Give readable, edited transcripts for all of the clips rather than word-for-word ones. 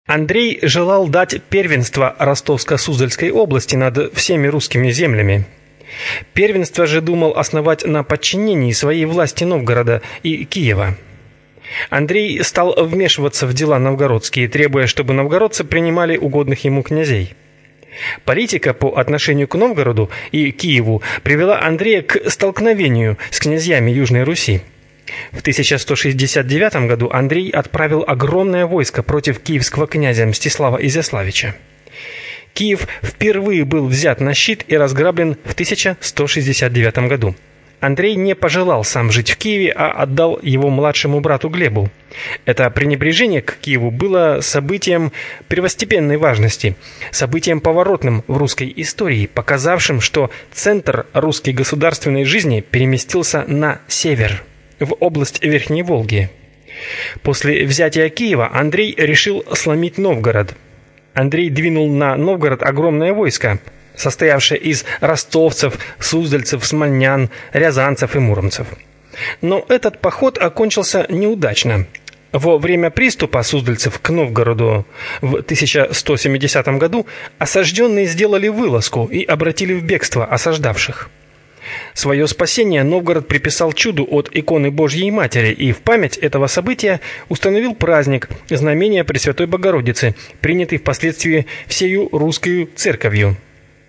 Андрей желал дать первенство Ростовско-Суздальской области над всеми русскими землями. Первенство же думал основать на подчинении своей власти Новгорода и Киева. Андрей стал вмешиваться в дела новгородские, требуя, чтобы новгородцы принимали угодных ему князей. Политика по отношению к Новгороду и Киеву привела Андрея к столкновению с князьями Южной Руси. В 1169 году Андрей отправил огромное войско против киевского князя Мстислава Изяславича. Киев впервые был взят на щит и разграблен в 1169 году. Андрей не пожелал сам жить в Киеве, а отдал его младшему брату Глебу. Это пренебрежение к Киеву было событием первостепенной важности, событием поворотным в русской истории, показавшим, что центр русской государственной жизни переместился на север, в область Верхней Волги. После взятия Киева Андрей решил сломить Новгород. Андрей двинул на Новгород огромное войско, состоявшее из ростовцев, суздальцев, смольнян, рязанцев и муромцев. Но этот поход окончился неудачно. Во время приступа суздальцев к Новгороду в 1170 году осажденные сделали вылазку и обратили в бегство осаждавших. Свое спасение Новгород приписал чуду от иконы Божьей Матери и в память этого события установил праздник Знамения Пресвятой Богородицы, принятый впоследствии всею русской церковью.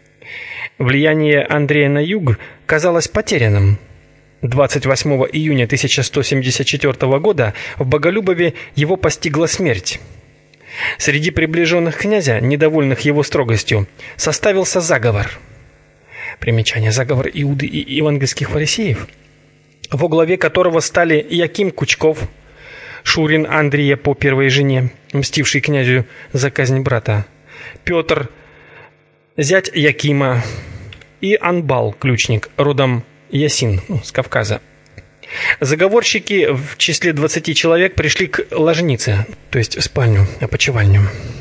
Влияние Андрея на юг казалось потерянным. 28 июня 1174 года в Боголюбове его постигла смерть. Среди приближенных князя, недовольных его строгостью, составился заговор. Примечание: заговор Иуды и евангельских фарисеев, во главе которого стали Яким Кучков, шурин Андрея по первой жене, мстивший князю за казнь брата, Петр, зять Якима, и Анбал, ключник, родом Ясин, с Кавказа. Заговорщики в числе 20 человек пришли к ложнице, то есть в спальню, опочивальню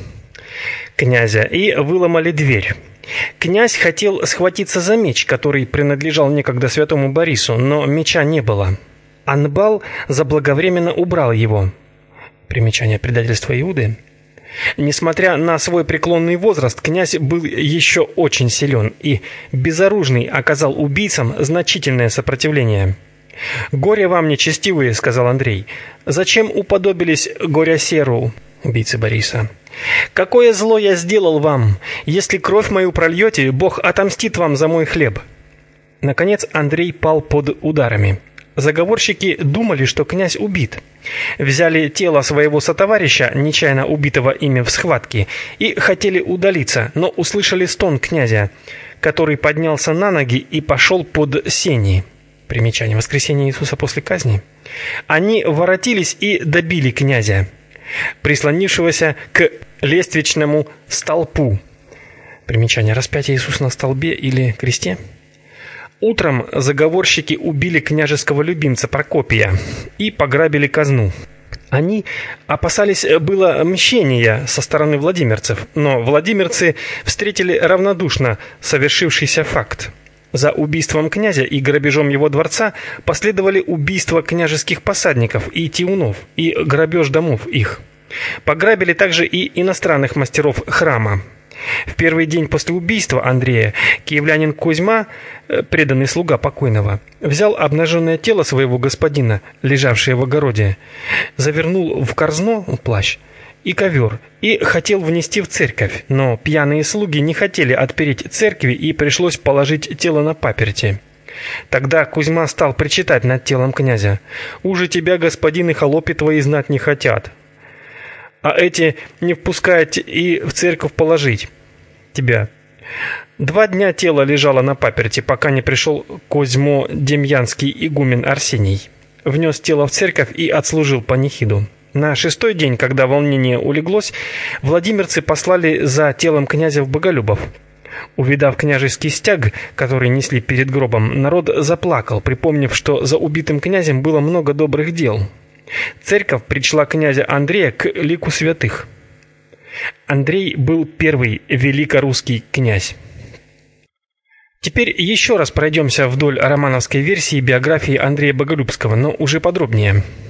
князя, и выломали дверь. Князь хотел схватиться за меч, который принадлежал некогда святому Борису, но меча не было. Анбал заблаговременно убрал его. Примечание: предательство Иуды. Несмотря на свой преклонный возраст, князь был еще очень силен и безоружный оказал убийцам значительное сопротивление. «Горе вам, нечестивые», — сказал Андрей. «Зачем уподобились Горя-Серу, убийце Бориса? Какое зло я сделал вам? Если кровь мою прольете, Бог отомстит вам за мой хлеб». Наконец Андрей пал под ударами. Заговорщики думали, что князь убит. Взяли тело своего сотоварища, нечаянно убитого ими в схватке, и хотели удалиться, но услышали стон князя, который поднялся на ноги и пошел под сени. Примечание: воскресение Иисуса после казни. Они воротились и добили князя, прислонившегося к лествичному столпу. Примечание: распятие Иисуса на столбе или кресте. Утром заговорщики убили княжеского любимца Прокопия и пограбили казну. Они опасались было мщения со стороны владимирцев, но владимирцы встретили равнодушно совершившийся факт. За убийством князя и грабежом его дворца последовали убийства княжеских посадников и тиунов, и грабеж домов их. Пограбили также и иностранных мастеров храма. В первый день после убийства Андрея киевлянин Кузьма, преданный слуга покойного, взял обнаженное тело своего господина, лежавшее в огороде, завернул в корзно, плащ, и ковер, и хотел внести в церковь, но пьяные слуги не хотели отпереть церкви, и пришлось положить тело на паперти. Тогда Кузьма стал причитать над телом князя: «Уже тебя, господин, и холопи твои знать не хотят, а эти не впускают и в церковь положить тебя». 2 дня тело лежало на паперти, пока не пришел Козьмо-Демьянский игумен Арсений, внес тело в церковь и отслужил панихиду. На 6-й день, когда волнение улеглось, владимирцы послали за телом князя в Боголюбов. Увидав княжеский стяг, который несли перед гробом, народ заплакал, припомнив, что за убитым князем было много добрых дел. Церковь причла князя Андрея к лику святых. Андрей был первый великорусский князь. Теперь еще раз пройдемся вдоль романовской версии биографии Андрея Боголюбского, но уже подробнее.